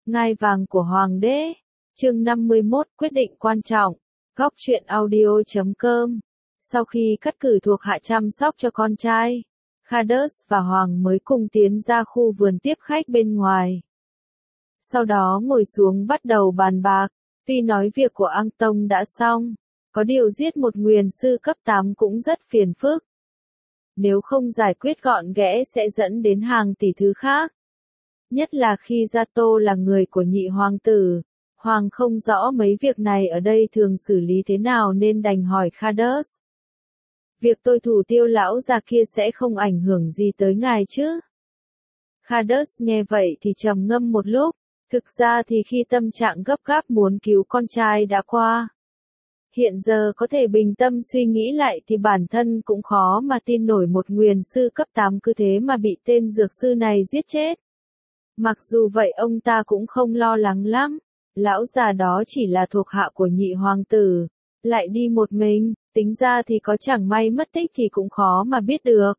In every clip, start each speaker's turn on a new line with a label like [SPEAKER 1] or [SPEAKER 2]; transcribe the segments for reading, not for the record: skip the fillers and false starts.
[SPEAKER 1] Ngai vàng của Hoàng đế. Chương 51 quyết định quan trọng. Góc truyện audio.com. Sau khi cắt cử thuộc hạ chăm sóc cho con trai, Khadus và Hoàng mới cùng tiến ra khu vườn tiếp khách bên ngoài. Sau đó ngồi xuống bắt đầu bàn bạc. Tuy nói việc của Ang Tông đã xong, có điều giết một nguyền sư cấp 8 cũng rất phiền phức. Nếu không giải quyết gọn ghẽ sẽ dẫn đến hàng tỷ thứ khác. Nhất là khi Gia Tô là người của nhị hoàng tử. Hoàng không rõ mấy việc này ở đây thường xử lý thế nào nên đành hỏi Khadus. Việc tôi thủ tiêu lão già kia sẽ không ảnh hưởng gì tới ngài chứ? Khadus nghe vậy thì trầm ngâm một lúc. Thực ra thì khi tâm trạng gấp gáp muốn cứu con trai đã qua. Hiện giờ có thể bình tâm suy nghĩ lại thì bản thân cũng khó mà tin nổi một nguyền sư cấp 8 cứ thế mà bị tên dược sư này giết chết. Mặc dù vậy ông ta cũng không lo lắng lắm. Lão già đó chỉ là thuộc hạ của nhị hoàng tử. Lại đi một mình, tính ra thì có chẳng may mất tích thì cũng khó mà biết được.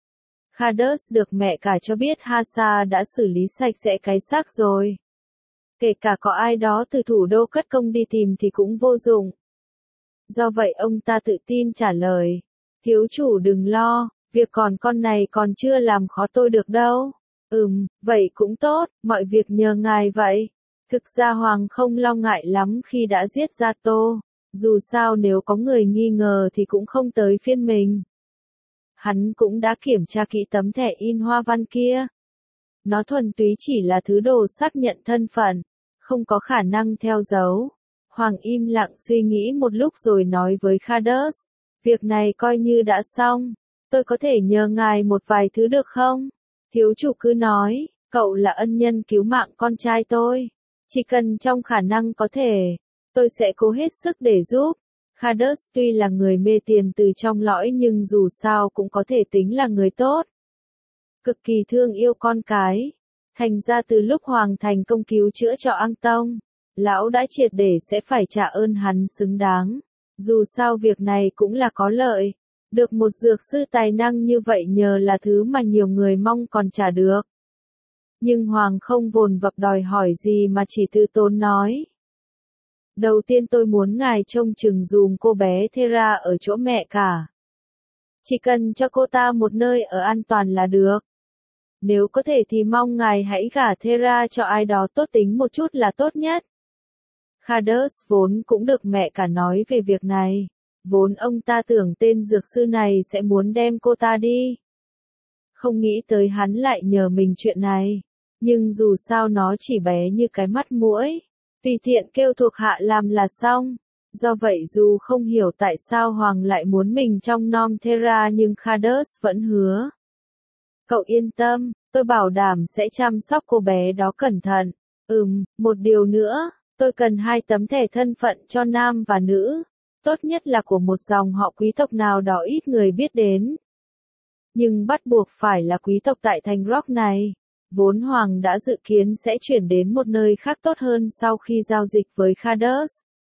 [SPEAKER 1] Khadus được mẹ cả cho biết Hasa đã xử lý sạch sẽ cái xác rồi. Kể cả có ai đó từ thủ đô cất công đi tìm thì cũng vô dụng. Do vậy ông ta tự tin trả lời. Thiếu chủ đừng lo, việc còn con này còn chưa làm khó tôi được đâu. Vậy cũng tốt, mọi việc nhờ ngài vậy. Thực ra Hoàng không lo ngại lắm khi đã giết Gia Tô. Dù sao nếu có người nghi ngờ thì cũng không tới phiên mình. Hắn cũng đã kiểm tra kỹ tấm thẻ in hoa văn kia. Nó thuần túy chỉ là thứ đồ xác nhận thân phận, không có khả năng theo dấu. Hoàng im lặng suy nghĩ một lúc rồi nói với Khadus. Việc này coi như đã xong. Tôi có thể nhờ ngài một vài thứ được không? Thiếu chủ cứ nói, cậu là ân nhân cứu mạng con trai tôi. Chỉ cần trong khả năng có thể, tôi sẽ cố hết sức để giúp. Khadus tuy là người mê tiền từ trong lõi nhưng dù sao cũng có thể tính là người tốt. Cực kỳ thương yêu con cái. Thành ra từ lúc Hoàng thành công cứu chữa cho Ang Tông, lão đã triệt để sẽ phải trả ơn hắn xứng đáng. Dù sao việc này cũng là có lợi. Được một dược sư tài năng như vậy nhờ là thứ mà nhiều người mong còn trả được. Nhưng Hoàng không vồn vập đòi hỏi gì mà chỉ từ tốn nói. Đầu tiên tôi muốn ngài trông chừng dùm cô bé Thera ở chỗ mẹ cả. Chỉ cần cho cô ta một nơi ở an toàn là được. Nếu có thể thì mong ngài hãy gả Thera cho ai đó tốt tính một chút là tốt nhất. Khadus vốn cũng được mẹ cả nói về việc này. Vốn ông ta tưởng tên dược sư này sẽ muốn đem cô ta đi. Không nghĩ tới hắn lại nhờ mình chuyện này. Nhưng dù sao nó chỉ bé như cái mắt muỗi. Tùy tiện kêu thuộc hạ làm là xong. Do vậy dù không hiểu tại sao Hoàng lại muốn mình trong nom Thera nhưng Khadus vẫn hứa. Cậu yên tâm, tôi bảo đảm sẽ chăm sóc cô bé đó cẩn thận. Một điều nữa, tôi cần 2 tấm thẻ thân phận cho nam và nữ. Tốt nhất là của một dòng họ quý tộc nào đó ít người biết đến. Nhưng bắt buộc phải là quý tộc tại thành Rock này. Vốn Hoàng đã dự kiến sẽ chuyển đến một nơi khác tốt hơn sau khi giao dịch với Khadus.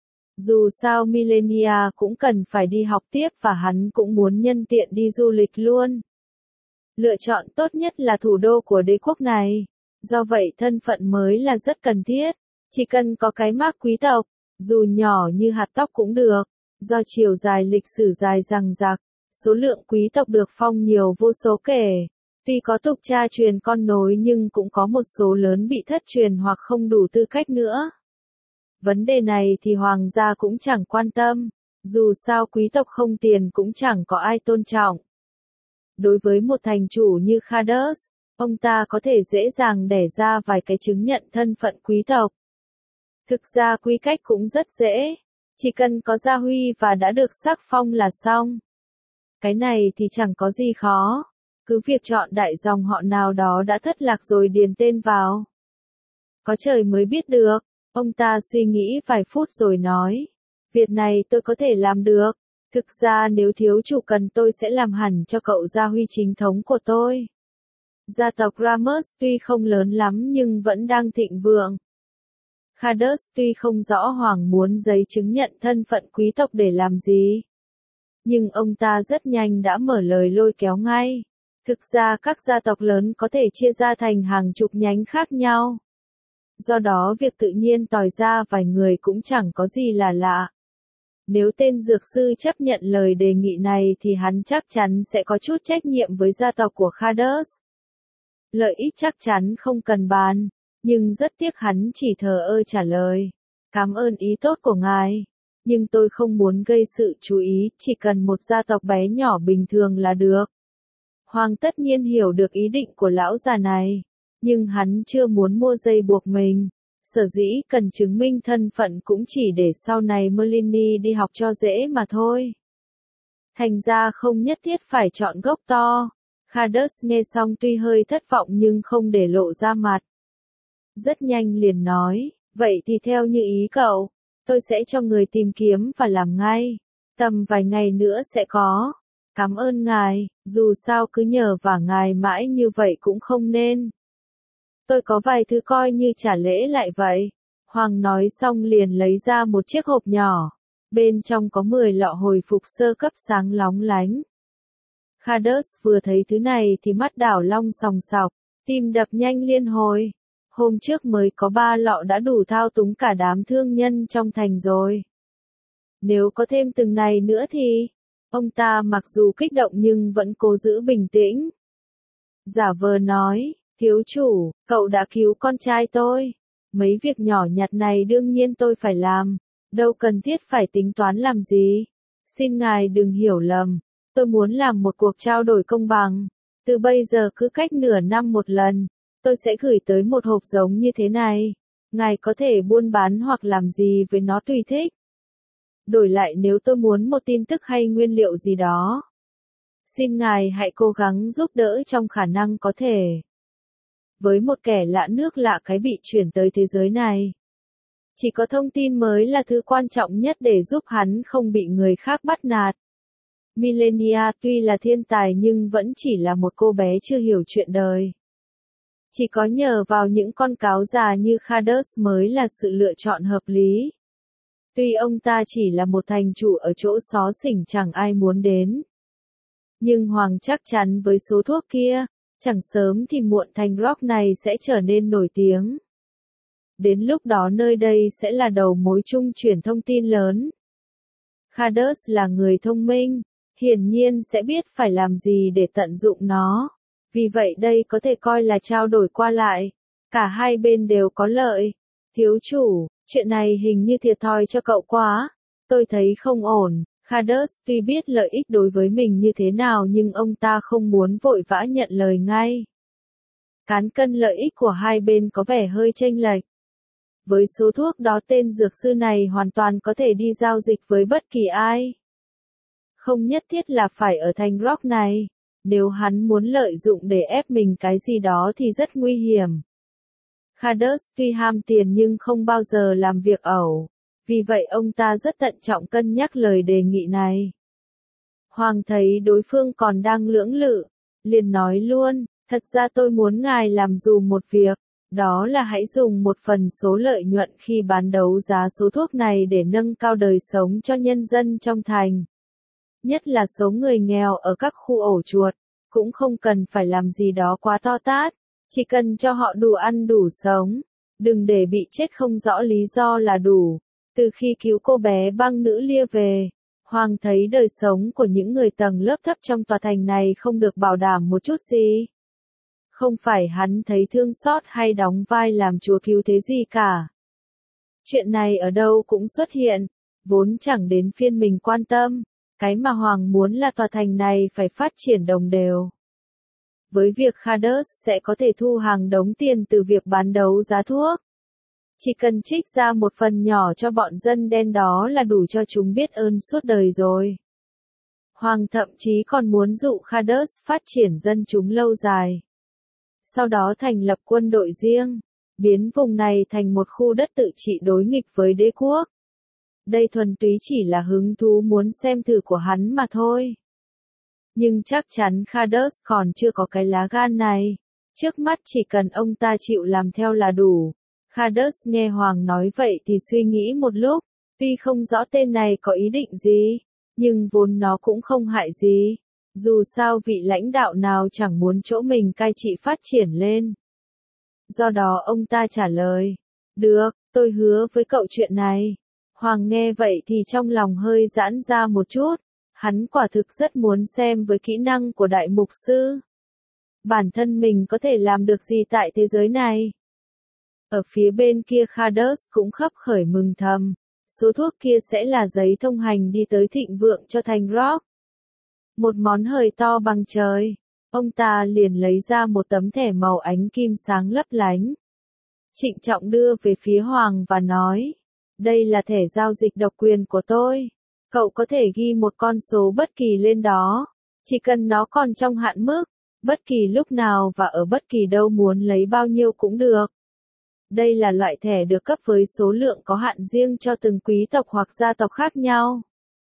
[SPEAKER 1] Dù sao Millenia cũng cần phải đi học tiếp và hắn cũng muốn nhân tiện đi du lịch luôn. Lựa chọn tốt nhất là thủ đô của đế quốc này. Do vậy thân phận mới là rất cần thiết. Chỉ cần có cái mác quý tộc, dù nhỏ như hạt tóc cũng được. Do chiều dài lịch sử dài dằng dặc, số lượng quý tộc được phong nhiều vô số kể. Tuy có tục cha truyền con nối nhưng cũng có một số lớn bị thất truyền hoặc không đủ tư cách nữa. Vấn đề này thì hoàng gia cũng chẳng quan tâm. Dù sao quý tộc không tiền cũng chẳng có ai tôn trọng. Đối với một thành chủ như Khadus, ông ta có thể dễ dàng đẻ ra vài cái chứng nhận thân phận quý tộc. Thực ra quy cách cũng rất dễ. Chỉ cần có gia huy và đã được sắc phong là xong. Cái này thì chẳng có gì khó. Cứ việc chọn đại dòng họ nào đó đã thất lạc rồi điền tên vào. Có trời mới biết được. Ông ta suy nghĩ vài phút rồi nói. Việc này tôi có thể làm được. Thực ra nếu thiếu chủ cần tôi sẽ làm hẳn cho cậu gia huy chính thống của tôi. Gia tộc Ramos tuy không lớn lắm nhưng vẫn đang thịnh vượng. Khadus tuy không rõ Hoàng muốn giấy chứng nhận thân phận quý tộc để làm gì. Nhưng ông ta rất nhanh đã mở lời lôi kéo ngay. Thực ra các gia tộc lớn có thể chia ra thành hàng chục nhánh khác nhau. Do đó việc tự nhiên tòi ra vài người cũng chẳng có gì là lạ. Nếu tên dược sư chấp nhận lời đề nghị này thì hắn chắc chắn sẽ có chút trách nhiệm với gia tộc của Khadus. Lợi ích chắc chắn không cần bàn, nhưng rất tiếc hắn chỉ thờ ơ trả lời. Cảm ơn ý tốt của ngài, nhưng tôi không muốn gây sự chú ý, chỉ cần một gia tộc bé nhỏ bình thường là được. Hoàng tất nhiên hiểu được ý định của lão già này, nhưng hắn chưa muốn mua dây buộc mình. Sở dĩ cần chứng minh thân phận cũng chỉ để sau này Merlini đi học cho dễ mà thôi. Thành ra không nhất thiết phải chọn gốc to. Khadus nghe xong tuy hơi thất vọng nhưng không để lộ ra mặt. Rất nhanh liền nói, vậy thì theo như ý cậu, tôi sẽ cho người tìm kiếm và làm ngay. Tầm vài ngày nữa sẽ có. Cảm ơn ngài, dù sao cứ nhờ vả ngài mãi như vậy cũng không nên. Tôi có vài thứ coi như trả lễ lại vậy. Hoàng nói xong liền lấy ra một chiếc hộp nhỏ. Bên trong có 10 lọ hồi phục sơ cấp sáng lóng lánh. Khadus vừa thấy thứ này thì mắt đảo long sòng sọc, tim đập nhanh liên hồi. Hôm trước mới có 3 lọ đã đủ thao túng cả đám thương nhân trong thành rồi. Nếu có thêm từng này nữa thì... Ông ta mặc dù kích động nhưng vẫn cố giữ bình tĩnh. Giả vờ nói, thiếu chủ, cậu đã cứu con trai tôi. Mấy việc nhỏ nhặt này đương nhiên tôi phải làm, đâu cần thiết phải tính toán làm gì. Xin ngài đừng hiểu lầm, tôi muốn làm một cuộc trao đổi công bằng. Từ bây giờ cứ cách nửa năm một lần, tôi sẽ gửi tới một hộp giống như thế này. Ngài có thể buôn bán hoặc làm gì với nó tùy thích. Đổi lại nếu tôi muốn một tin tức hay nguyên liệu gì đó, xin ngài hãy cố gắng giúp đỡ trong khả năng có thể. Với một kẻ lạ nước lạ cái bị chuyển tới thế giới này, chỉ có thông tin mới là thứ quan trọng nhất để giúp hắn không bị người khác bắt nạt. Millenia tuy là thiên tài nhưng vẫn chỉ là một cô bé chưa hiểu chuyện đời. Chỉ có nhờ vào những con cáo già như Khadus mới là sự lựa chọn hợp lý. Tuy ông ta chỉ là một thành chủ ở chỗ xó xỉnh chẳng ai muốn đến. Nhưng Hoàng chắc chắn với số thuốc kia, chẳng sớm thì muộn thành Rock này sẽ trở nên nổi tiếng. Đến lúc đó nơi đây sẽ là đầu mối trung chuyển thông tin lớn. Khadus là người thông minh, hiển nhiên sẽ biết phải làm gì để tận dụng nó. Vì vậy đây có thể coi là trao đổi qua lại. Cả hai bên đều có lợi. Thiếu chủ, chuyện này hình như thiệt thòi cho cậu quá. Tôi thấy không ổn. Khadus tuy biết lợi ích đối với mình như thế nào nhưng ông ta không muốn vội vã nhận lời ngay. Cán cân lợi ích của hai bên có vẻ hơi chênh lệch. Với số thuốc đó tên dược sư này hoàn toàn có thể đi giao dịch với bất kỳ ai. Không nhất thiết là phải ở thành Rock này. Nếu hắn muốn lợi dụng để ép mình cái gì đó thì rất nguy hiểm. Khadus tuy ham tiền nhưng không bao giờ làm việc ẩu. Vì vậy ông ta rất thận trọng cân nhắc lời đề nghị này. Hoàng thấy đối phương còn đang lưỡng lự, liền nói luôn, thật ra tôi muốn ngài làm dùm một việc, đó là hãy dùng một phần số lợi nhuận khi bán đấu giá số thuốc này để nâng cao đời sống cho nhân dân trong thành. Nhất là số người nghèo ở các khu ổ chuột, cũng không cần phải làm gì đó quá to tát, chỉ cần cho họ đủ ăn đủ sống, đừng để bị chết không rõ lý do là đủ. Từ khi cứu cô bé băng nữ lia về, Hoàng thấy đời sống của những người tầng lớp thấp trong tòa thành này không được bảo đảm một chút gì. Không phải hắn thấy thương xót hay đóng vai làm chúa cứu thế gì cả. Chuyện này ở đâu cũng xuất hiện, vốn chẳng đến phiên mình quan tâm, cái mà Hoàng muốn là tòa thành này phải phát triển đồng đều. Với việc Khadus sẽ có thể thu hàng đống tiền từ việc bán đấu giá thuốc. Chỉ cần trích ra một phần nhỏ cho bọn dân đen đó là đủ cho chúng biết ơn suốt đời rồi. Hoàng thậm chí còn muốn dụ Khadus phát triển dân chúng lâu dài. Sau đó thành lập quân đội riêng, biến vùng này thành một khu đất tự trị đối nghịch với đế quốc. Đây thuần túy chỉ là hứng thú muốn xem thử của hắn mà thôi. Nhưng chắc chắn Khadus còn chưa có cái lá gan này. Trước mắt chỉ cần ông ta chịu làm theo là đủ. Khadus nghe Hoàng nói vậy thì suy nghĩ một lúc, tuy không rõ tên này có ý định gì, nhưng vốn nó cũng không hại gì. Dù sao vị lãnh đạo nào chẳng muốn chỗ mình cai trị phát triển lên. Do đó ông ta trả lời, Được, tôi hứa với cậu chuyện này. Hoàng nghe vậy thì trong lòng hơi giãn ra một chút. Hắn quả thực rất muốn xem với kỹ năng của đại mục sư. Bản thân mình có thể làm được gì tại thế giới này. Ở phía bên kia Khadus cũng khấp khởi mừng thầm. Số thuốc kia sẽ là giấy thông hành đi tới thịnh vượng cho thành Rock. Một món hời to bằng trời. Ông ta liền lấy ra một tấm thẻ màu ánh kim sáng lấp lánh. Trịnh trọng đưa về phía Hoàng và nói. Đây là thẻ giao dịch độc quyền của tôi. Cậu có thể ghi một con số bất kỳ lên đó. Chỉ cần nó còn trong hạn mức. Bất kỳ lúc nào và ở bất kỳ đâu muốn lấy bao nhiêu cũng được. Đây là loại thẻ được cấp với số lượng có hạn riêng cho từng quý tộc hoặc gia tộc khác nhau.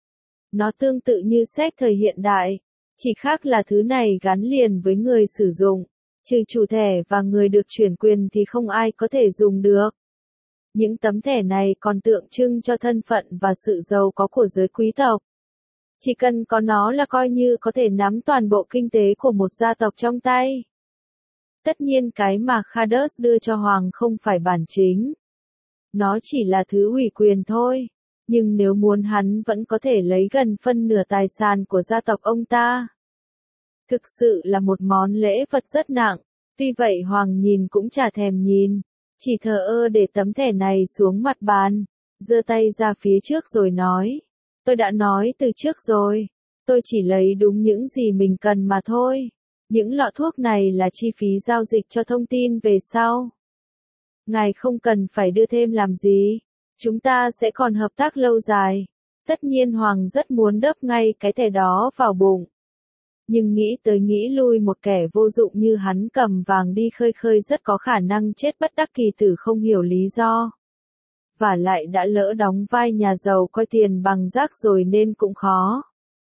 [SPEAKER 1] Nó tương tự như séc thời hiện đại, chỉ khác là thứ này gắn liền với người sử dụng, trừ chủ thẻ và người được chuyển quyền thì không ai có thể dùng được. Những tấm thẻ này còn tượng trưng cho thân phận và sự giàu có của giới quý tộc. Chỉ cần có nó là coi như có thể nắm toàn bộ kinh tế của một gia tộc trong tay. Tất nhiên cái mà Khadus đưa cho Hoàng không phải bản chính. Nó chỉ là thứ ủy quyền thôi. Nhưng nếu muốn hắn vẫn có thể lấy gần phân nửa tài sản của gia tộc ông ta. Thực sự là một món lễ vật rất nặng. Tuy vậy Hoàng nhìn cũng chả thèm nhìn. Chỉ thờ ơ để tấm thẻ này xuống mặt bàn. Giơ tay ra phía trước rồi nói. Tôi đã nói từ trước rồi. Tôi chỉ lấy đúng những gì mình cần mà thôi. Những lọ thuốc này là chi phí giao dịch cho thông tin về sau. Ngài không cần phải đưa thêm làm gì. Chúng ta sẽ còn hợp tác lâu dài. Tất nhiên Hoàng rất muốn đớp ngay cái thẻ đó vào bụng. Nhưng nghĩ tới nghĩ lui một kẻ vô dụng như hắn cầm vàng đi khơi khơi rất có khả năng chết bất đắc kỳ tử không hiểu lý do. Và lại đã lỡ đóng vai nhà giàu coi tiền bằng rác rồi nên cũng khó.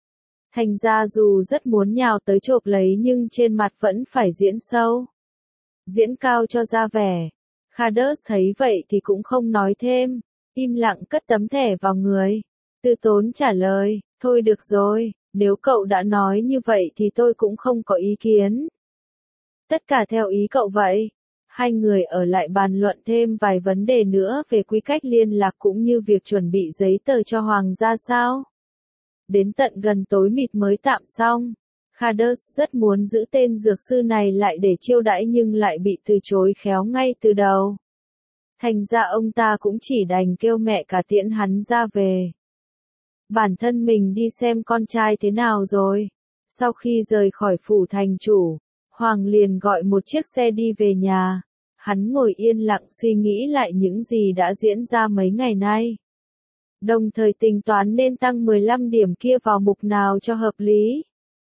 [SPEAKER 1] Thành ra dù rất muốn nhào tới chộp lấy nhưng trên mặt vẫn phải diễn sâu. Diễn cao cho ra vẻ. Khadus thấy vậy thì cũng không nói thêm. Im lặng cất tấm thẻ vào người. Từ tốn trả lời. Thôi được rồi, nếu cậu đã nói như vậy thì tôi cũng không có ý kiến. Tất cả theo ý cậu vậy. Hai người ở lại bàn luận thêm vài vấn đề nữa về quy cách liên lạc cũng như việc chuẩn bị giấy tờ cho Hoàng gia sao. Đến tận gần tối mịt mới tạm xong. Khadus rất muốn giữ tên dược sư này lại để chiêu đãi nhưng lại bị từ chối khéo ngay từ đầu. Thành ra ông ta cũng chỉ đành kêu mẹ cả tiễn hắn ra về. Bản thân mình đi xem con trai thế nào rồi. Sau khi rời khỏi phủ thành chủ, Hoàng liền gọi một chiếc xe đi về nhà. Hắn ngồi yên lặng suy nghĩ lại những gì đã diễn ra mấy ngày nay. Đồng thời tính toán nên tăng 15 điểm kia vào mục nào cho hợp lý.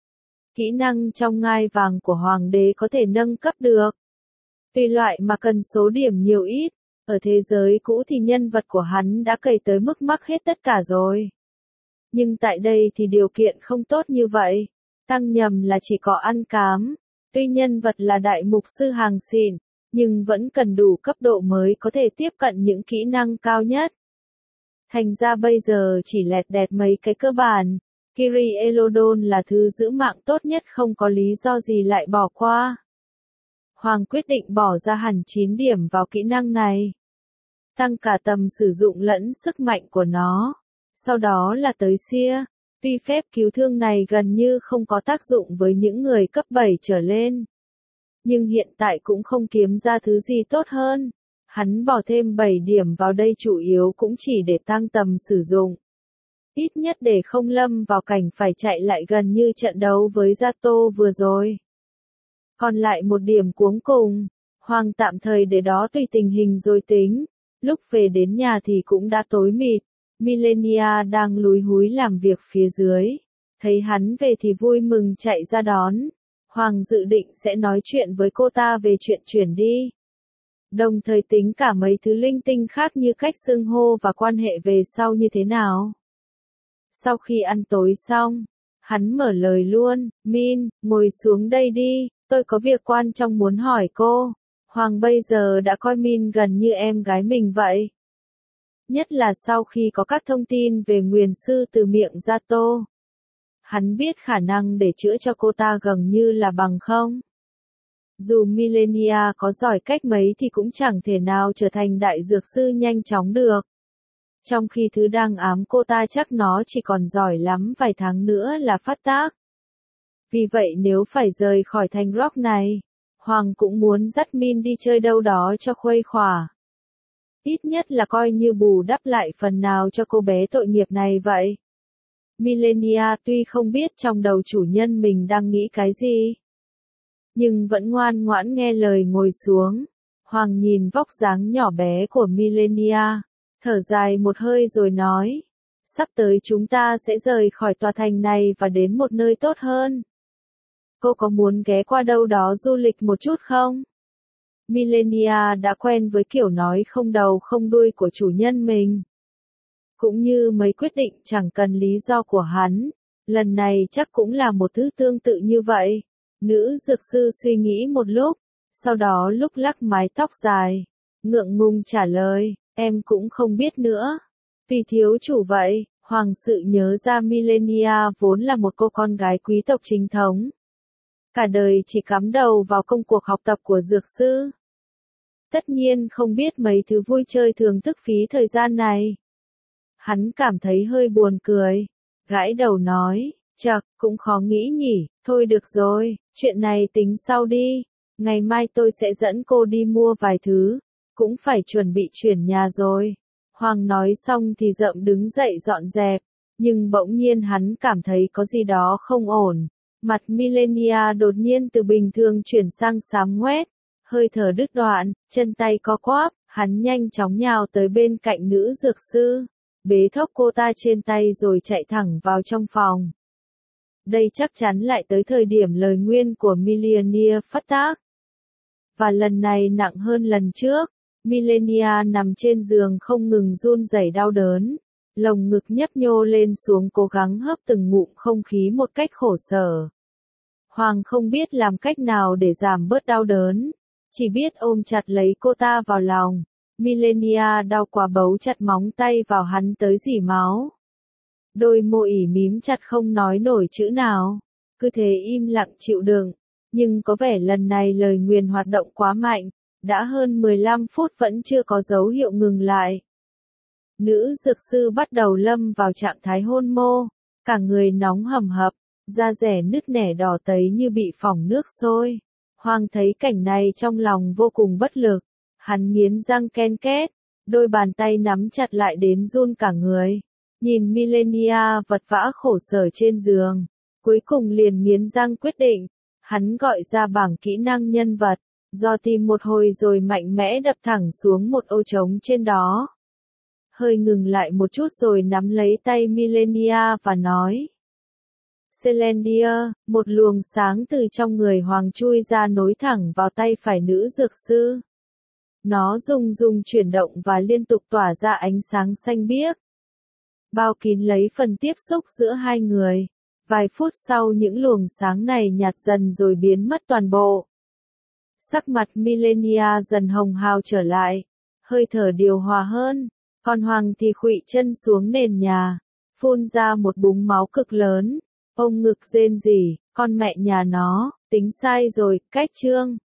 [SPEAKER 1] Kỹ năng trong ngai vàng của Hoàng đế có thể nâng cấp được. Tùy loại mà cần số điểm nhiều ít. Ở thế giới cũ thì nhân vật của hắn đã cày tới mức mắc hết tất cả rồi. Nhưng tại đây thì điều kiện không tốt như vậy. Tăng nhầm là chỉ có ăn cám. Tuy nhân vật là đại mục sư hàng xịn, nhưng vẫn cần đủ cấp độ mới có thể tiếp cận những kỹ năng cao nhất. Thành ra bây giờ chỉ lẹt đẹt mấy cái cơ bản. Kiri Elodon là thứ giữ mạng tốt nhất không có lý do gì lại bỏ qua. Hoàng quyết định bỏ ra hẳn 9 điểm vào kỹ năng này. Tăng cả tầm sử dụng lẫn sức mạnh của nó. Sau đó là tới Seer. Tuy phép cứu thương này gần như không có tác dụng với những người cấp 7 trở lên. Nhưng hiện tại cũng không kiếm ra thứ gì tốt hơn. Hắn bỏ thêm 7 điểm vào đây chủ yếu cũng chỉ để tăng tầm sử dụng. Ít nhất để không lâm vào cảnh phải chạy lại gần như trận đấu với Zato vừa rồi. Còn lại một điểm cuối cùng. Hoàng tạm thời để đó tùy tình hình rồi tính. Lúc về đến nhà thì cũng đã tối mịt. Millenia đang lúi húi làm việc phía dưới. Thấy hắn về thì vui mừng chạy ra đón. Hoàng dự định sẽ nói chuyện với cô ta về chuyện chuyển đi. Đồng thời tính cả mấy thứ linh tinh khác như cách xưng hô và quan hệ về sau như thế nào. Sau khi ăn tối xong, hắn mở lời luôn. Min, ngồi xuống đây đi, tôi có việc quan trọng muốn hỏi cô. Hoàng bây giờ đã coi Min gần như em gái mình vậy. Nhất là sau khi có các thông tin về nguyền sư từ miệng Zato. Hắn biết khả năng để chữa cho cô ta gần như là bằng không. Dù Millenia có giỏi cách mấy thì cũng chẳng thể nào trở thành đại dược sư nhanh chóng được. Trong khi thứ đang ám cô ta chắc nó chỉ còn giỏi lắm vài tháng nữa là phát tác. Vì vậy nếu phải rời khỏi thành Rock này, Hoàng cũng muốn dắt Min đi chơi đâu đó cho khuây khỏa. Ít nhất là coi như bù đắp lại phần nào cho cô bé tội nghiệp này vậy. Millenia tuy không biết trong đầu chủ nhân mình đang nghĩ cái gì, nhưng vẫn ngoan ngoãn nghe lời ngồi xuống. Hoàng nhìn vóc dáng nhỏ bé của Millenia, thở dài một hơi rồi nói, sắp tới chúng ta sẽ rời khỏi tòa thành này và đến một nơi tốt hơn. Cô có muốn ghé qua đâu đó du lịch một chút không? Millenia đã quen với kiểu nói không đầu không đuôi của chủ nhân mình. Cũng như mấy quyết định chẳng cần lý do của hắn, lần này chắc cũng là một thứ tương tự như vậy. Nữ dược sư suy nghĩ một lúc, sau đó lúc lắc mái tóc dài, ngượng ngùng trả lời, em cũng không biết nữa. Vì thiếu chủ vậy, Hoàng sự nhớ ra Millenia vốn là một cô con gái quý tộc chính thống. Cả đời chỉ cắm đầu vào công cuộc học tập của dược sư. Tất nhiên không biết mấy thứ vui chơi thường thức phí thời gian này. Hắn cảm thấy hơi buồn cười, gãi đầu nói, chậc, cũng khó nghĩ nhỉ, thôi được rồi, chuyện này tính sau đi, ngày mai tôi sẽ dẫn cô đi mua vài thứ, cũng phải chuẩn bị chuyển nhà rồi. Hoàng nói xong thì rậm đứng dậy dọn dẹp, nhưng bỗng nhiên hắn cảm thấy có gì đó không ổn. Mặt Millenia đột nhiên từ bình thường chuyển sang xám ngoét, hơi thở đứt đoạn, chân tay co quắp, hắn nhanh chóng nhào tới bên cạnh nữ dược sư, bế thốc cô ta trên tay rồi chạy thẳng vào trong phòng. Đây chắc chắn lại tới thời điểm lời nguyền của Millenia phát tác. Và lần này nặng hơn lần trước, Millenia nằm trên giường không ngừng run rẩy đau đớn, lồng ngực nhấp nhô lên xuống cố gắng hớp từng ngụm không khí một cách khổ sở. Hoàng không biết làm cách nào để giảm bớt đau đớn, chỉ biết ôm chặt lấy cô ta vào lòng. Millenia đau quá bấu chặt móng tay vào hắn tới rỉ máu. Đôi môi ỉ mím chặt không nói nổi chữ nào, cứ thế im lặng chịu đựng, nhưng có vẻ lần này lời nguyền hoạt động quá mạnh, đã hơn 15 phút vẫn chưa có dấu hiệu ngừng lại. Nữ dược sư bắt đầu lâm vào trạng thái hôn mô, cả người nóng hầm hập, da rẻ nứt nẻ đỏ tấy như bị phỏng nước sôi. Hoàng thấy cảnh này trong lòng vô cùng bất lực, hắn nghiến răng ken két, đôi bàn tay nắm chặt lại đến run cả người. Nhìn Millenia vật vã khổ sở trên giường, cuối cùng liền nghiến răng quyết định, hắn gọi ra bảng kỹ năng nhân vật, do tìm một hồi rồi mạnh mẽ đập thẳng xuống một ô trống trên đó. Hơi ngừng lại một chút rồi nắm lấy tay Millenia và nói, Celendia, một luồng sáng từ trong người Hoàng chui ra nối thẳng vào tay phải nữ dược sư. Nó rung rung chuyển động và liên tục tỏa ra ánh sáng xanh biếc, bao kín lấy phần tiếp xúc giữa hai người. Vài phút sau những luồng sáng này nhạt dần rồi biến mất toàn bộ. Sắc mặt Millenia dần hồng hào trở lại, hơi thở điều hòa hơn, còn Hoàng thì khuỵu chân xuống nền nhà, phun ra một búng máu cực lớn, ôm ngực rên rỉ, con mẹ nhà nó, tính sai rồi, cách chương.